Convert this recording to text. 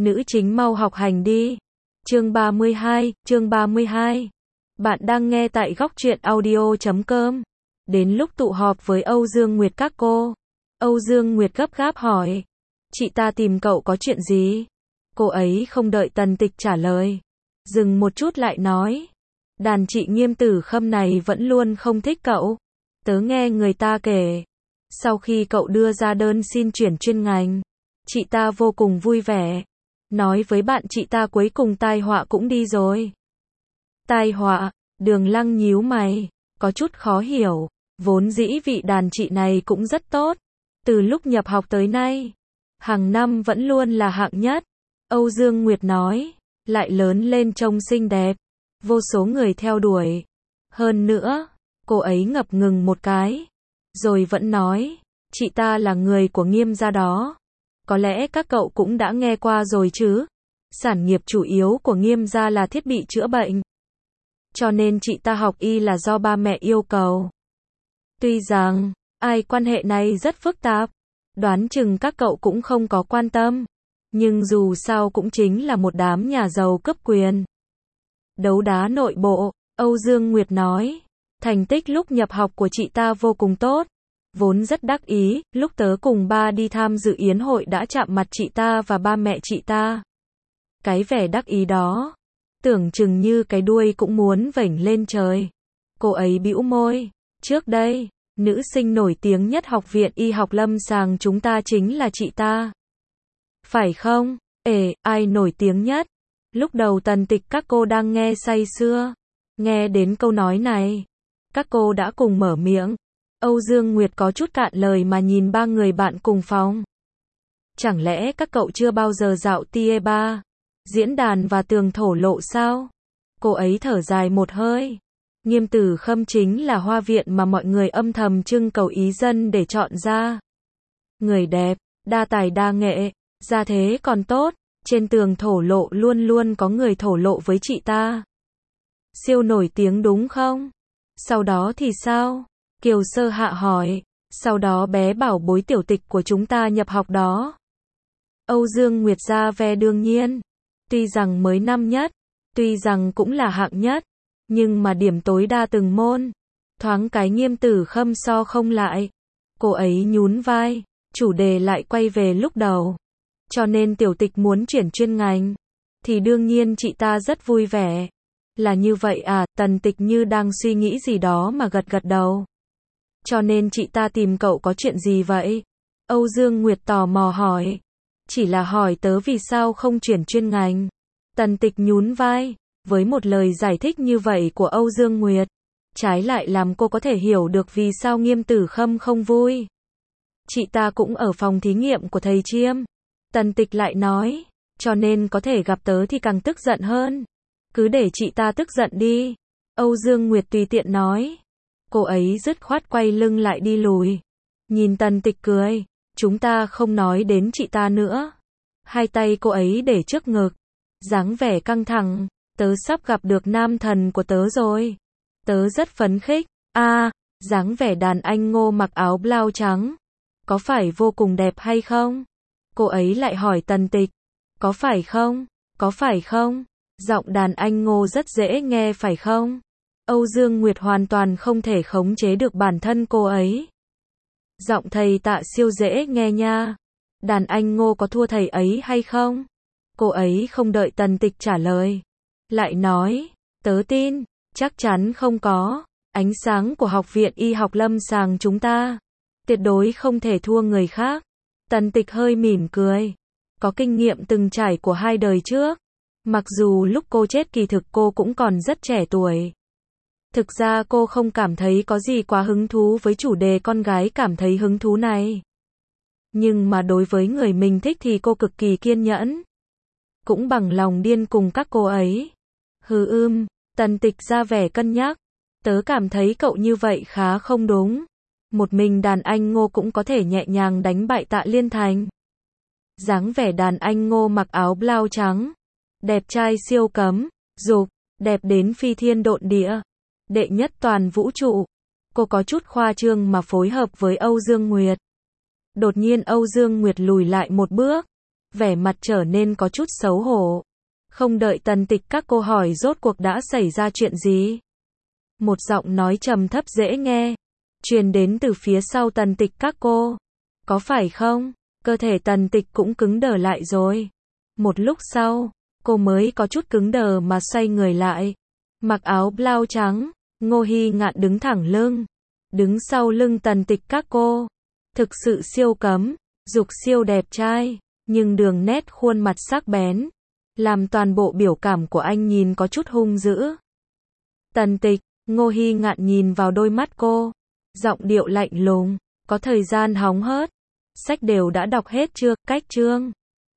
Nữ chính mau học hành đi. Chương 32. Bạn đang nghe tại góc truyện audio.com. Đến lúc tụ họp với Âu Dương Nguyệt các cô. Âu Dương Nguyệt gấp gáp hỏi. Chị ta tìm cậu có chuyện gì? Cô ấy không đợi Tần Tịch trả lời. Dừng một chút lại nói. Đàn chị Nghiêm Tử Khâm này vẫn luôn không thích cậu. Tớ nghe người ta kể. Sau khi cậu đưa ra đơn xin chuyển chuyên ngành, chị ta vô cùng vui vẻ. Nói với bạn chị ta cuối cùng tai họa cũng đi rồi. Tai họa? Đường Lăng nhíu mày, có chút khó hiểu. Vốn dĩ vị đàn chị này cũng rất tốt. Từ lúc nhập học tới nay, hàng năm vẫn luôn là hạng nhất. Âu Dương Nguyệt nói, lại lớn lên trông xinh đẹp. Vô số người theo đuổi. Hơn nữa, cô ấy ngập ngừng một cái. Rồi vẫn nói, chị ta là người của Nghiêm gia đó. Có lẽ các cậu cũng đã nghe qua rồi chứ. Sản nghiệp chủ yếu của Nghiêm gia là thiết bị chữa bệnh. Cho nên chị ta học y là do ba mẹ yêu cầu. Tuy rằng, quan hệ này rất phức tạp. Đoán chừng các cậu cũng không có quan tâm. Nhưng dù sao cũng chính là một đám nhà giàu cấp quyền. Đấu đá nội bộ, Âu Dương Nguyệt nói. Thành tích lúc nhập học của chị ta vô cùng tốt. Vốn rất đắc ý, lúc tớ cùng ba đi tham dự yến hội đã chạm mặt chị ta và ba mẹ chị ta. Cái vẻ đắc ý đó, tưởng chừng như cái đuôi cũng muốn vểnh lên trời. Cô ấy bĩu môi, trước đây, nữ sinh nổi tiếng nhất học viện y học lâm sàng chúng ta chính là chị ta. Phải không? Ai nổi tiếng nhất? Lúc đầu Tần Tịch các cô đang nghe say sưa. Nghe đến câu nói này, các cô đã cùng mở miệng. Âu Dương Nguyệt có chút cạn lời mà nhìn ba người bạn cùng phòng. Chẳng lẽ các cậu chưa bao giờ dạo Tie-ba, diễn đàn và tường thổ lộ sao? Cô ấy thở dài một hơi. Nghiêm Tử Khâm chính là hoa viện mà mọi người âm thầm trưng cầu ý dân để chọn ra. Người đẹp, đa tài đa nghệ, gia thế còn tốt, trên tường thổ lộ luôn luôn có người thổ lộ với chị ta. Siêu nổi tiếng đúng không? Sau đó thì sao? Kiều Sơ Hạ hỏi. Sau đó bé bảo bối tiểu tịch của chúng ta nhập học đó. Âu Dương Nguyệt ra vẻ đương nhiên. Tuy rằng mới năm nhất, tuy rằng cũng là hạng nhất, nhưng mà điểm tối đa từng môn. Thoáng cái Nghiêm Tử Khâm so không lại. Cô ấy nhún vai, chủ đề lại quay về lúc đầu. Cho nên tiểu tịch muốn chuyển chuyên ngành, thì đương nhiên chị ta rất vui vẻ. Là như vậy à? Tần Tịch như đang suy nghĩ gì đó mà gật gật đầu. Cho nên chị ta tìm cậu có chuyện gì vậy? Âu Dương Nguyệt tò mò hỏi. Chỉ là hỏi tớ vì sao không chuyển chuyên ngành. Tần Tịch nhún vai. Với một lời giải thích như vậy của Âu Dương Nguyệt, trái lại làm cô có thể hiểu được vì sao Nghiêm Tử Khâm không vui. Chị ta cũng ở phòng thí nghiệm của thầy Chiêm. Tần Tịch lại nói. Cho nên có thể gặp tớ thì càng tức giận hơn. Cứ để chị ta tức giận đi. Âu Dương Nguyệt tùy tiện nói. Cô ấy dứt khoát quay lưng lại đi lùi. Nhìn Tần Tịch cười. Chúng ta không nói đến chị ta nữa. Hai tay cô ấy để trước ngực. Dáng vẻ căng thẳng. Tớ sắp gặp được nam thần của tớ rồi. Tớ rất phấn khích. Dáng vẻ đàn anh Ngô mặc áo blau trắng. Có phải vô cùng đẹp hay không? Cô ấy lại hỏi Tần Tịch. Có phải không? Có phải không? Giọng đàn anh Ngô rất dễ nghe phải không? Âu Dương Nguyệt hoàn toàn không thể khống chế được bản thân cô ấy. Giọng thầy Tạ siêu dễ nghe nha. Đàn anh Ngô có thua thầy ấy hay không? Cô ấy không đợi Tần Tịch trả lời. Lại nói, tớ tin, chắc chắn không có. Ánh sáng của học viện y học lâm sàng chúng ta tuyệt đối không thể thua người khác. Tần Tịch hơi mỉm cười. Có kinh nghiệm từng trải của hai đời trước. Mặc dù lúc cô chết kỳ thực cô cũng còn rất trẻ tuổi. Thực ra cô không cảm thấy có gì quá hứng thú với chủ đề con gái cảm thấy hứng thú này. Nhưng mà đối với người mình thích thì cô cực kỳ kiên nhẫn. Cũng bằng lòng điên cùng các cô ấy. Tần Tịch ra vẻ cân nhắc. Tớ cảm thấy cậu như vậy khá không đúng. Một mình đàn anh Ngô cũng có thể nhẹ nhàng đánh bại Tạ Liên Thành. Dáng vẻ đàn anh Ngô mặc áo blau trắng. Đẹp trai siêu cấm, dục, đẹp đến phi thiên độn địa. Đệ nhất toàn vũ trụ. Cô có chút khoa trương mà phối hợp với Âu Dương Nguyệt. Đột nhiên Âu Dương Nguyệt lùi lại một bước. vẻ mặt trở nên có chút xấu hổ. Không đợi Tần Tịch các cô hỏi rốt cuộc đã xảy ra chuyện gì. Một giọng nói trầm thấp dễ nghe, truyền đến từ phía sau Tần Tịch các cô. Có phải không? Cơ thể Tần Tịch cũng cứng đờ lại rồi. Một lúc sau, cô mới có chút cứng đờ mà xoay người lại. Mặc áo blau trắng, Ngô Hi Ngạn đứng thẳng lưng. Đứng sau lưng Tần Tịch các cô. Thực sự siêu cấm, dục siêu đẹp trai, nhưng đường nét khuôn mặt sắc bén, làm toàn bộ biểu cảm của anh nhìn có chút hung dữ. Tần Tịch, Ngô Hi Ngạn nhìn vào đôi mắt cô, giọng điệu lạnh lùng, có thời gian hóng hớt. Sách đều đã đọc hết chưa, cách chương